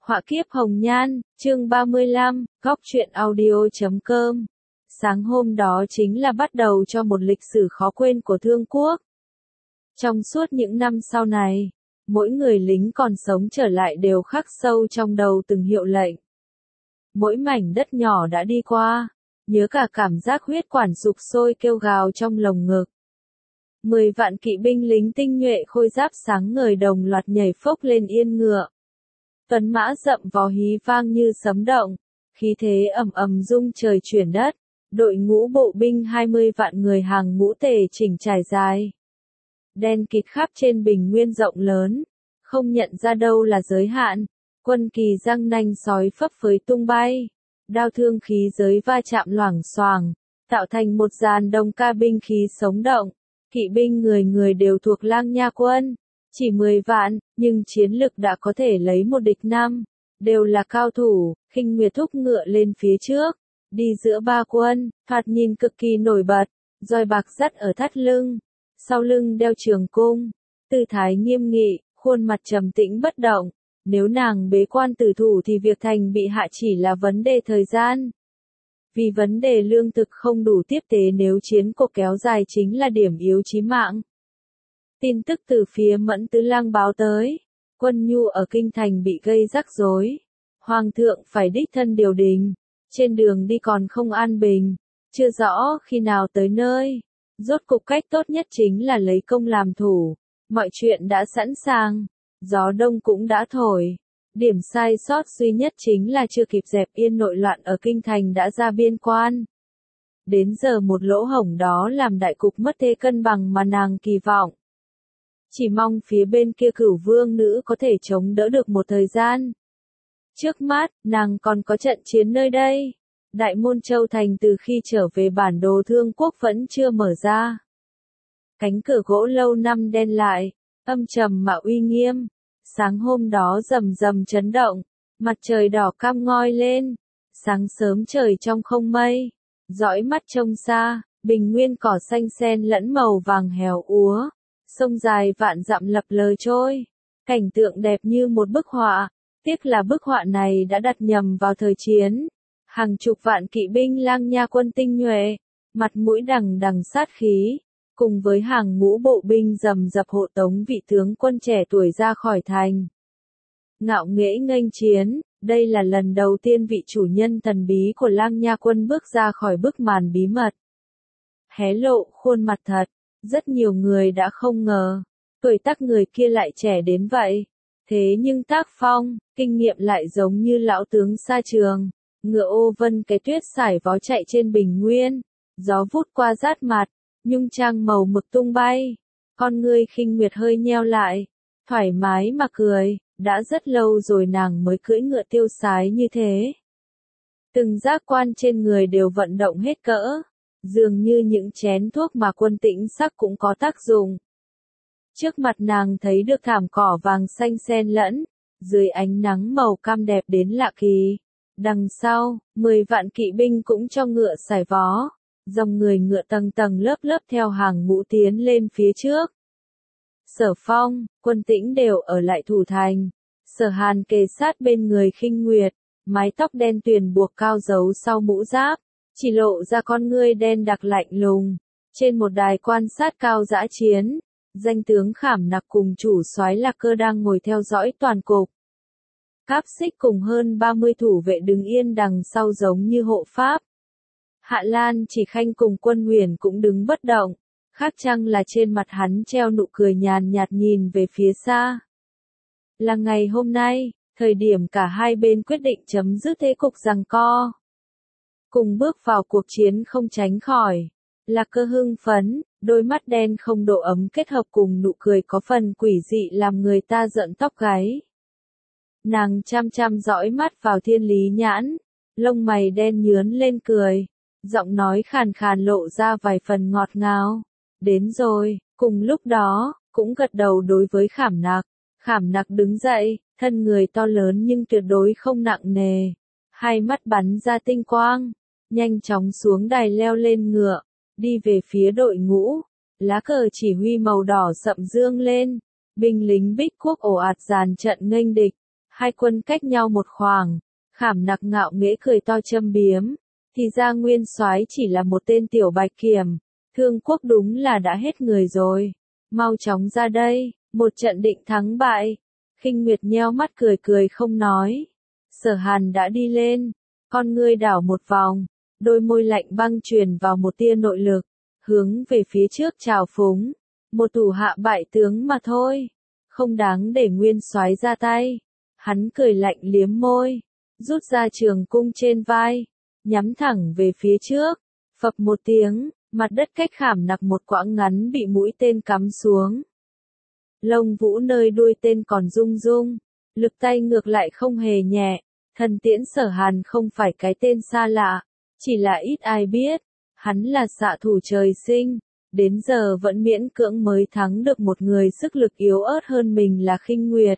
Họa kiếp hồng nhan, chương 35, góc truyện audio.com. Sáng hôm đó chính là bắt đầu cho một lịch sử khó quên của Thương Quốc. Trong suốt những năm sau này, mỗi người lính còn sống trở lại đều khắc sâu trong đầu từng hiệu lệnh. Mỗi mảnh đất nhỏ đã đi qua, nhớ cả cảm giác huyết quản sục sôi kêu gào trong lồng ngực. 10 vạn kỵ binh lính tinh nhuệ khôi giáp sáng ngời đồng loạt nhảy phốc lên yên ngựa. Tuấn mã rậm vó hí vang như sấm động, khí thế ầm ầm rung trời chuyển đất, đội ngũ bộ binh 20 vạn người hàng ngũ tề chỉnh trải dài. Đen kịt khắp trên bình nguyên rộng lớn, không nhận ra đâu là giới hạn, quân kỳ răng nanh sói phấp phới tung bay, đao thương khí giới va chạm loảng xoảng, tạo thành một dàn đồng ca binh khí sống động, kỵ binh người người đều thuộc Lang Nha quân. Chỉ 10 vạn, nhưng chiến lực đã có thể lấy một địch năm, đều là cao thủ. Khinh Nguyệt thúc ngựa lên phía trước, đi giữa ba quân, thoạt nhìn cực kỳ nổi bật, roi bạc dắt ở thắt lưng, sau lưng đeo trường cung, tư thái nghiêm nghị, khuôn mặt trầm tĩnh bất động. Nếu nàng bế quan tử thủ thì việc thành bị hạ chỉ là vấn đề thời gian. Vì vấn đề lương thực không đủ tiếp tế nếu chiến cuộc kéo dài chính là điểm yếu chí mạng. Tin tức từ phía Mẫn Tứ Lang báo tới, quân nhu ở kinh thành bị gây rắc rối, hoàng thượng phải đích thân điều đình, trên đường đi còn không an bình, chưa rõ khi nào tới nơi. Rốt cục cách tốt nhất chính là lấy công làm thủ, mọi chuyện đã sẵn sàng, gió đông cũng đã thổi. Điểm sai sót duy nhất chính là chưa kịp dẹp yên nội loạn ở kinh thành đã ra biên quan. Đến giờ một lỗ hổng đó làm đại cục mất thế cân bằng mà nàng kỳ vọng. Chỉ mong phía bên kia Cửu Vương nữ có thể chống đỡ được một thời gian. Trước mắt, nàng còn có trận chiến nơi đây. Đại môn Châu Thành từ khi trở về bản đồ Thương Quốc vẫn chưa mở ra. Cánh cửa gỗ lâu năm đen lại, âm trầm mà uy nghiêm. Sáng hôm đó rầm rầm chấn động, mặt trời đỏ cam ngoi lên. Sáng sớm trời trong không mây, dõi mắt trông xa, bình nguyên cỏ xanh xen lẫn màu vàng héo úa. Sông dài vạn dặm lập lờ trôi, cảnh tượng đẹp như một bức họa, tiếc là bức họa này đã đặt nhầm vào thời chiến. Hàng chục vạn kỵ binh Lang Nha quân tinh nhuệ, mặt mũi đằng đằng sát khí, cùng với hàng ngũ bộ binh rầm rập hộ tống vị tướng quân trẻ tuổi ra khỏi thành. Ngạo nghễ nghênh chiến, đây là lần đầu tiên vị chủ nhân thần bí của Lang Nha quân bước ra khỏi bức màn bí mật. Hé lộ khuôn mặt thật. Rất nhiều người đã không ngờ, tuổi tác người kia lại trẻ đến vậy. Thế nhưng tác phong, kinh nghiệm lại giống như lão tướng xa trường. Ngựa ô vân cái tuyết sải vó chạy trên bình nguyên. Gió vút qua rát mặt, nhung trang màu mực tung bay. Con ngươi Khinh Nguyệt hơi nheo lại, thoải mái mà cười. Đã rất lâu rồi nàng mới cưỡi ngựa tiêu sái như thế. Từng giác quan trên người đều vận động hết cỡ. Dường như những chén thuốc mà Quân Tĩnh sắc cũng có tác dụng. Trước mặt nàng thấy được thảm cỏ vàng xanh xen lẫn, dưới ánh nắng màu cam đẹp đến lạ kỳ. Đằng sau, 10 vạn kỵ binh cũng cho ngựa sải vó, dòng người ngựa tầng tầng lớp lớp theo hàng ngũ tiến lên phía trước. Sở Phong, Quân Tĩnh đều ở lại thủ thành, Sở Hàn kề sát bên người Khinh Nguyệt, mái tóc đen tuyền buộc cao giấu sau mũ giáp. Chỉ lộ ra con ngươi đen đặc lạnh lùng. Trên một đài quan sát cao dã chiến, danh tướng Khảm Nặc cùng chủ soái Lạc Cơ đang ngồi theo dõi toàn cục. Cáp Xích cùng hơn 30 thủ vệ đứng yên đằng sau giống như hộ pháp. Hạ Lan Chỉ Khanh cùng Quân Huyền cũng đứng bất động, khác chăng là trên mặt hắn treo nụ cười nhàn nhạt nhìn về phía xa. Là ngày hôm nay, thời điểm cả hai bên quyết định chấm dứt thế cục giằng co. Cùng bước vào cuộc chiến không tránh khỏi. Lạc Cơ hưng phấn, đôi mắt đen không độ ấm kết hợp cùng nụ cười có phần quỷ dị làm người ta giận tóc gáy. Nàng chăm chăm dõi mắt vào Thiên Lý Nhãn, lông mày đen nhướn lên cười, giọng nói khàn khàn lộ ra vài phần ngọt ngào. Đến rồi, cùng lúc đó, cũng gật đầu đối với Khảm Nặc. Khảm Nặc đứng dậy, thân người to lớn nhưng tuyệt đối không nặng nề. Hai mắt bắn ra tinh quang. Nhanh chóng xuống đài leo lên ngựa, đi về phía đội ngũ, lá cờ chỉ huy màu đỏ sậm dương lên, binh lính Bích Quốc ồ ạt dàn trận nghênh địch, Hai quân cách nhau một khoảng, Khảm Nặc ngạo nghễ cười to châm biếm, thì ra nguyên soái chỉ là một tên tiểu bạch kiểm, Thương quốc đúng là đã hết người rồi, mau chóng ra đây, một trận định thắng bại. Khinh Nguyệt nheo mắt cười cười không nói. Sở Hàn đã đi lên, con ngươi đảo một vòng, đôi môi lạnh băng truyền vào một tia nội lực, hướng về phía trước trào phúng, một thủ hạ bại tướng mà thôi, không đáng để nguyên soái ra tay. Hắn cười lạnh liếm môi, rút ra trường cung trên vai, nhắm thẳng về phía trước, phập một tiếng, mặt đất cách Khảm Nặc một quãng ngắn bị mũi tên cắm xuống. Lông vũ nơi đuôi tên còn rung rung, lực tay ngược lại không hề nhẹ, thần tiễn Sở Hàn không phải cái tên xa lạ, chỉ là ít ai biết, hắn là xạ thủ trời sinh, đến giờ vẫn miễn cưỡng mới thắng được một người sức lực yếu ớt hơn mình là Khinh Nguyệt.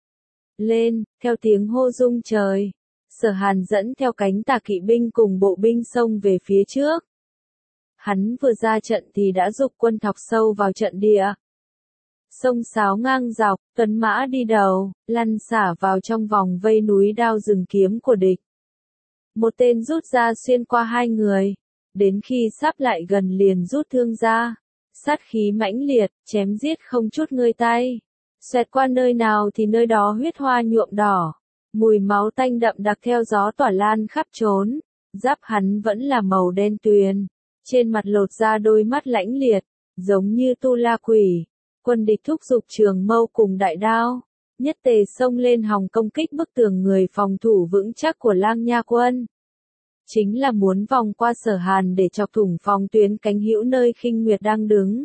Lên, theo tiếng hô rung trời, Sở Hàn dẫn theo cánh tà kỵ binh cùng bộ binh xông về phía trước. Hắn vừa ra trận thì đã giục quân thọc sâu vào trận địa. Sông sáo ngang dọc, tuấn mã đi đầu, lăn xả vào trong vòng vây núi đao rừng kiếm của địch. Một tên rút ra xuyên qua hai người, đến khi sắp lại gần liền rút thương ra, sát khí mãnh liệt, chém giết không chút ngơi tay. Xoẹt qua nơi nào thì nơi đó huyết hoa nhuộm đỏ, mùi máu tanh đậm đặc theo gió tỏa lan khắp trốn, giáp hắn vẫn là màu đen tuyền, trên mặt lột ra đôi mắt lãnh liệt, giống như tu la quỷ. Quân địch thúc giục trường mâu cùng đại đao, nhất tề xông lên hòng công kích bức tường người phòng thủ vững chắc của Lang Nha quân. Chính là muốn vòng qua Sở Hàn để chọc thủng phòng tuyến cánh hữu nơi Khinh Nguyệt đang đứng.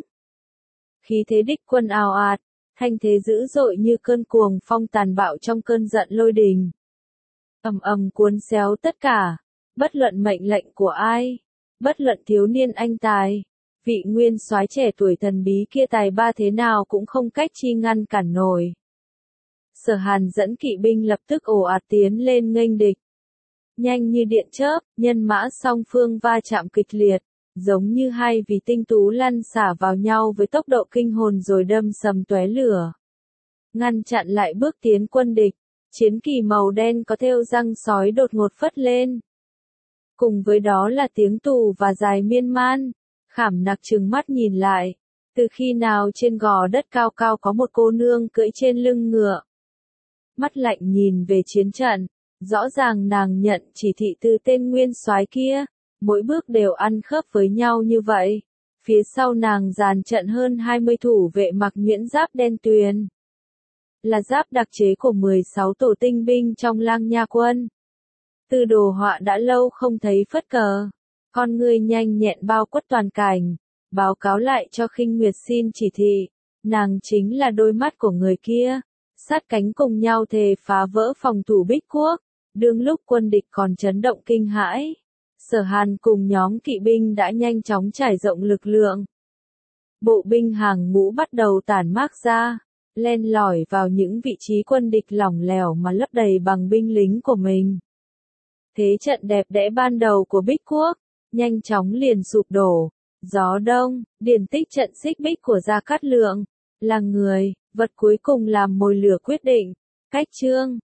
Khí thế địch quân ào ạt, thanh thế dữ dội như cơn cuồng phong tàn bạo trong cơn giận lôi đình. Ầm ầm cuốn xéo tất cả, bất luận mệnh lệnh của ai, bất luận thiếu niên anh tài, vị nguyên soái trẻ tuổi thần bí kia tài ba thế nào cũng không cách chi ngăn cản nổi. Sở Hàn dẫn kỵ binh lập tức ồ ạt tiến lên nghênh địch. Nhanh như điện chớp, nhân mã song phương va chạm kịch liệt, giống như hai vì tinh tú lăn xả vào nhau với tốc độ kinh hồn rồi đâm sầm tóe lửa. Ngăn chặn lại bước tiến quân địch, chiến kỳ màu đen có thêu răng sói đột ngột phất lên. Cùng với đó là tiếng tù và dài miên man. Khảm Nặc trừng mắt nhìn lại, từ khi nào trên gò đất cao cao có một cô nương cưỡi trên lưng ngựa. Mắt lạnh nhìn về chiến trận, rõ ràng nàng nhận chỉ thị từ tên nguyên soái kia, mỗi bước đều ăn khớp với nhau như vậy. Phía sau nàng dàn trận hơn 20 thủ vệ mặc nhuyễn giáp đen tuyền. Là giáp đặc chế của 16 tổ tinh binh trong Lang Nha quân. Từ Đồ Họa đã lâu không thấy phất cờ. Con ngươi nhanh nhẹn bao quát toàn cảnh, báo cáo lại cho Khinh Nguyệt xin chỉ thị, nàng chính là đôi mắt của người kia, sát cánh cùng nhau thề phá vỡ phòng thủ Bích Quốc, đương lúc quân địch còn chấn động kinh hãi. Sở Hàn cùng nhóm kỵ binh đã nhanh chóng trải rộng lực lượng. Bộ binh hàng ngũ bắt đầu tản mác ra, len lỏi vào những vị trí quân địch lỏng lẻo mà lấp đầy bằng binh lính của mình. Thế trận đẹp đẽ ban đầu của Bích Quốc nhanh chóng liền sụp đổ. Gió đông, điển tích trận xích bích của Gia Cát Lượng, là người, vật cuối cùng làm mồi lửa quyết định. Cách chương